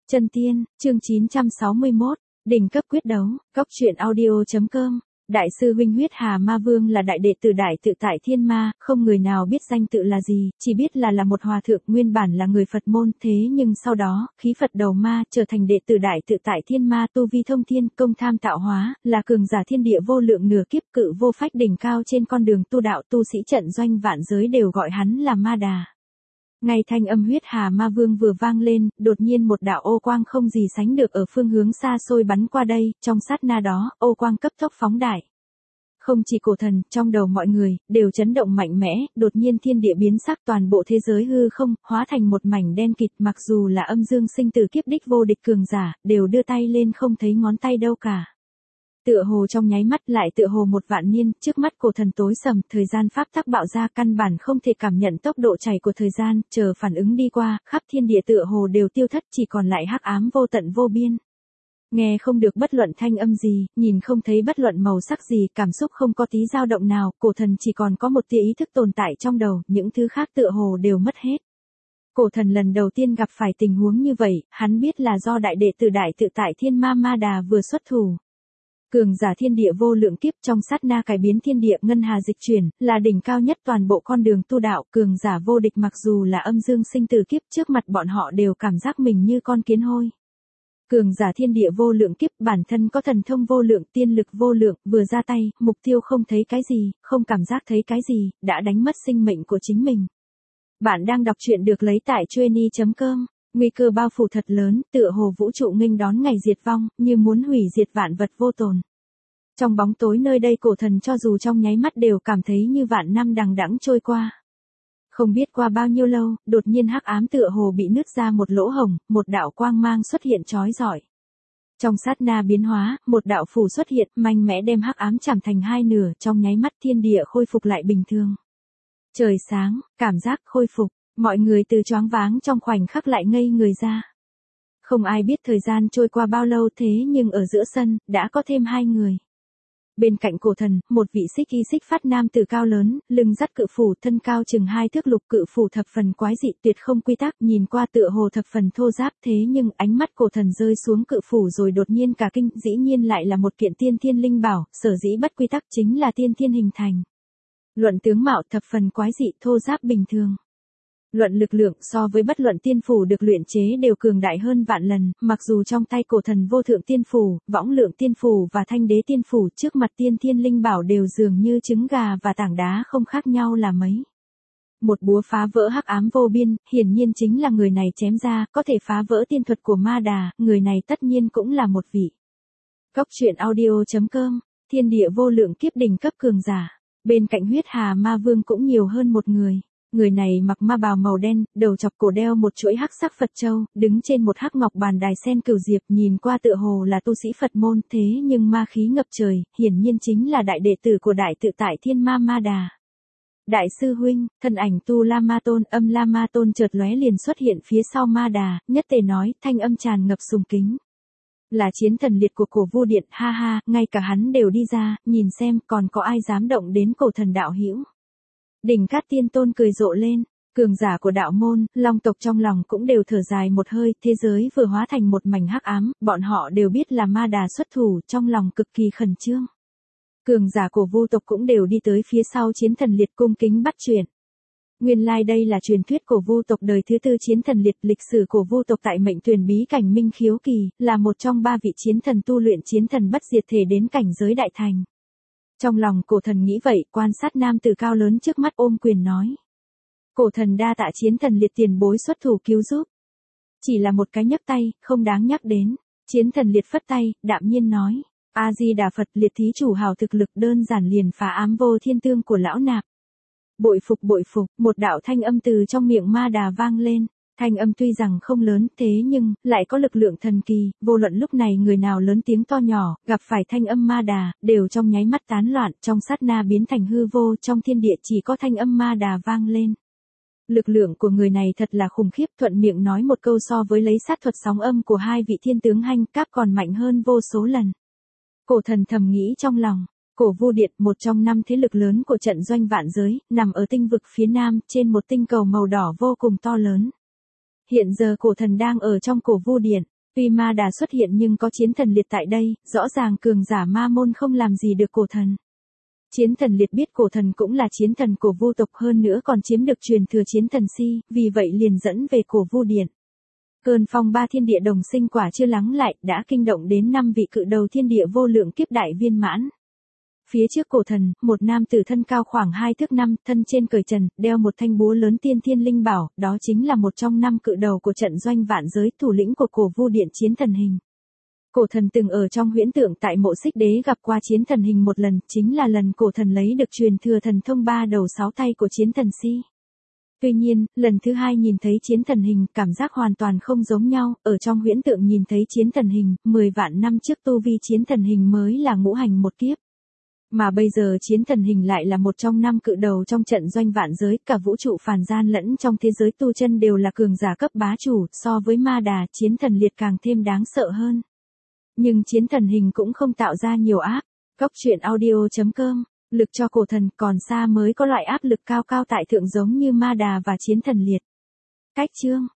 Chân Tiên, chương 961, đỉnh cấp quyết đấu, Cốc truyện audio.com. Đại sư huynh Huyết Hà Ma Vương là đại đệ tử Đại Tự Tại Thiên Ma, không người nào biết danh tự là gì, chỉ biết là một hòa thượng, nguyên bản là người Phật môn, thế nhưng sau đó, khí Phật đầu ma, trở thành đệ tử Đại Tự Tại Thiên Ma, tu vi thông thiên, công tham tạo hóa, là cường giả thiên địa vô lượng nửa kiếp, cự vô phách đỉnh cao trên con đường tu đạo, tu sĩ trận doanh vạn giới đều gọi hắn là Ma Đà. Ngay thanh âm Huyết Hà Ma Vương vừa vang lên, đột nhiên một đạo ô quang không gì sánh được ở phương hướng xa xôi bắn qua đây, trong sát na đó, ô quang cấp tốc phóng đại. Không chỉ cổ thần, trong đầu mọi người, đều chấn động mạnh mẽ, đột nhiên thiên địa biến sắc, toàn bộ thế giới hư không, hóa thành một mảnh đen kịt, mặc dù là âm dương sinh tử kiếp đích vô địch cường giả, đều đưa tay lên không thấy ngón tay đâu cả. Tựa hồ trong nháy mắt lại tựa hồ một vạn niên, trước mắt cổ thần tối sầm, thời gian pháp tắc bạo ra căn bản không thể cảm nhận tốc độ chảy của thời gian, chờ phản ứng đi qua, khắp thiên địa tựa hồ đều tiêu thất, chỉ còn lại hắc ám vô tận vô biên. Nghe không được bất luận thanh âm gì, nhìn không thấy bất luận màu sắc gì, cảm xúc không có tí dao động nào, cổ thần chỉ còn có một tia ý thức tồn tại trong đầu, những thứ khác tựa hồ đều mất hết. Cổ thần lần đầu tiên gặp phải tình huống như vậy, hắn biết là do đại đệ tử Đại Tự Tại Thiên Ma Ma Đà vừa xuất thủ. Cường giả thiên địa vô lượng kiếp, trong sát na cải biến thiên địa, ngân hà dịch chuyển, là đỉnh cao nhất toàn bộ con đường tu đạo, cường giả vô địch, mặc dù là âm dương sinh tử kiếp, trước mặt bọn họ đều cảm giác mình như con kiến hôi. Cường giả thiên địa vô lượng kiếp, bản thân có thần thông vô lượng, tiên lực vô lượng, vừa ra tay, mục tiêu không thấy cái gì, không cảm giác thấy cái gì, đã đánh mất sinh mệnh của chính mình. Bạn đang đọc truyện được lấy tại Chueny.com. Nguy cơ bao phủ thật lớn, tựa hồ vũ trụ nghênh đón ngày diệt vong, như muốn hủy diệt vạn vật vô tồn. Trong bóng tối nơi đây, cổ thần cho dù trong nháy mắt đều cảm thấy như vạn năm đằng đẵng trôi qua. Không biết qua bao nhiêu lâu, đột nhiên hắc ám tựa hồ bị nứt ra một lỗ hổng, một đạo quang mang xuất hiện chói rọi. Trong sát na biến hóa, một đạo phù xuất hiện, mạnh mẽ đem hắc ám chảm thành hai nửa, trong nháy mắt thiên địa khôi phục lại bình thường. Trời sáng, cảm giác khôi phục. Mọi người từ choáng váng trong khoảnh khắc lại ngây người ra. Không ai biết thời gian trôi qua bao lâu, thế nhưng ở giữa sân, đã có thêm hai người. Bên cạnh cổ thần, một vị xích y xích phát nam tử cao lớn, lưng dắt cự phủ, thân cao chừng 2 thước, lục cự phủ thập phần quái dị, tuyệt không quy tắc, nhìn qua tựa hồ thập phần thô ráp, thế nhưng ánh mắt cổ thần rơi xuống cự phủ rồi đột nhiên cả kinh, dĩ nhiên lại là một kiện tiên thiên linh bảo, sở dĩ bất quy tắc chính là tiên thiên hình thành. Luận tướng mạo thập phần quái dị, thô ráp bình thường. Luận lực lượng, so với bất luận tiên phủ được luyện chế đều cường đại hơn vạn lần, mặc dù trong tay cổ thần vô thượng tiên phủ, võng lượng tiên phủ và thanh đế tiên phủ, trước mặt tiên thiên linh bảo đều dường như trứng gà và tảng đá không khác nhau là mấy. Một búa phá vỡ hắc ám vô biên, hiển nhiên chính là người này chém ra, có thể phá vỡ tiên thuật của Ma Đà, người này tất nhiên cũng là một vị. Cốc truyện audio.com, thiên địa vô lượng kiếp đỉnh cấp cường giả, bên cạnh Huyết Hà Ma Vương cũng nhiều hơn một người. Người này mặc ma bào màu đen, đầu chọc cổ đeo một chuỗi hắc sắc Phật châu, đứng trên một hắc ngọc bàn đài sen cửu diệp, nhìn qua tựa hồ là tu sĩ Phật môn, thế nhưng ma khí ngập trời, hiển nhiên chính là đại đệ tử của Đại Tự Tại Thiên Ma Ma Đà. Đại sư huynh, thân ảnh Tu La Ma Tôn, Âm La Ma Tôn chợt lóe liền xuất hiện phía sau Ma Đà, nhất tề nói, thanh âm tràn ngập sùng kính. Là chiến thần liệt của Cổ Vu Điện, ha ha, ngay cả hắn đều đi ra, nhìn xem còn có ai dám động đến cổ thần đạo hữu. Đỉnh Cát Tiên Tôn cười rộ lên, cường giả của đạo môn, long tộc trong lòng cũng đều thở dài một hơi, thế giới vừa hóa thành một mảnh hắc ám, bọn họ đều biết là Ma Đà xuất thủ, trong lòng cực kỳ khẩn trương. Cường giả của Vu tộc cũng đều đi tới phía sau chiến thần liệt cung kính bắt chuyện. Nguyên lai đây là truyền thuyết của Vu tộc đời thứ 4 chiến thần liệt, lịch sử của Vu tộc tại mệnh tuyển bí cảnh Minh Khiếu Kỳ, là một trong 3 vị chiến thần tu luyện chiến thần bất diệt thể đến cảnh giới đại thành. Trong lòng cổ thần nghĩ vậy, quan sát nam tử cao lớn trước mắt ôm quyền nói. Cổ thần đa tạ chiến thần liệt tiền bối xuất thủ cứu giúp. Chỉ là một cái nhấc tay, không đáng nhắc đến. Chiến thần liệt phất tay, đạm nhiên nói. A-di-đà Phật, liệt thí chủ hào thực lực đơn giản liền phá ám vô thiên tương của lão nạp. Bội phục, một đạo thanh âm từ trong miệng Ma Đà vang lên. Thanh âm tuy rằng không lớn, thế nhưng, lại có lực lượng thần kỳ, vô luận lúc này người nào lớn tiếng to nhỏ, gặp phải thanh âm Ma Đà, đều trong nháy mắt tán loạn, trong sát na biến thành hư vô, trong thiên địa chỉ có thanh âm Ma Đà vang lên. Lực lượng của người này thật là khủng khiếp, thuận miệng nói một câu so với lấy sát thuật sóng âm của 2 vị thiên tướng Hanh Cáp còn mạnh hơn vô số lần. Cổ thần thầm nghĩ trong lòng. Cổ Vu Điện, một trong 5 thế lực lớn của trận doanh vạn giới, nằm ở tinh vực phía nam, trên một tinh cầu màu đỏ vô cùng to lớn. Hiện giờ cổ thần đang ở trong Cổ Vu Điện. Tuy ma đà xuất hiện nhưng có chiến thần liệt tại đây, rõ ràng cường giả ma môn không làm gì được cổ thần. Chiến thần liệt biết cổ thần cũng là chiến thần của vu tộc, hơn nữa còn chiếm được truyền thừa chiến thần si, vì vậy liền dẫn về cổ vu điện. Cơn phong ba thiên địa đồng sinh quả chưa lắng lại, đã kinh động đến 5 vị cự đầu thiên địa vô lượng kiếp đại viên mãn. Phía trước cổ thần, một nam tử thân cao khoảng 2 thước 5, thân trên cởi trần, đeo một thanh búa lớn tiên thiên linh bảo, đó chính là một trong 5 cự đầu của trận doanh vạn giới, thủ lĩnh của cổ vu điện chiến thần hình. Cổ thần từng ở trong huyễn tượng tại mộ Xích Đế gặp qua chiến thần hình một lần, chính là lần cổ thần lấy được truyền thừa thần thông 3 đầu 6 tay của chiến thần si. Tuy nhiên, lần thứ 2 nhìn thấy chiến thần hình, cảm giác hoàn toàn không giống nhau, ở trong huyễn tượng nhìn thấy chiến thần hình, 10 vạn năm trước tu vi chiến thần hình mới là ngũ hành một kiếp. Mà bây giờ chiến thần hình lại là một trong 5 cự đầu trong trận doanh vạn giới, cả vũ trụ phàm gian lẫn trong thế giới tu chân đều là cường giả cấp bá chủ, so với ma đà, chiến thần liệt càng thêm đáng sợ hơn. Nhưng chiến thần hình cũng không tạo ra nhiều áp. Góc truyện audio.com, lực cho cổ thần còn xa mới có loại áp lực cao cao tại thượng giống như ma đà và chiến thần liệt. Cách chương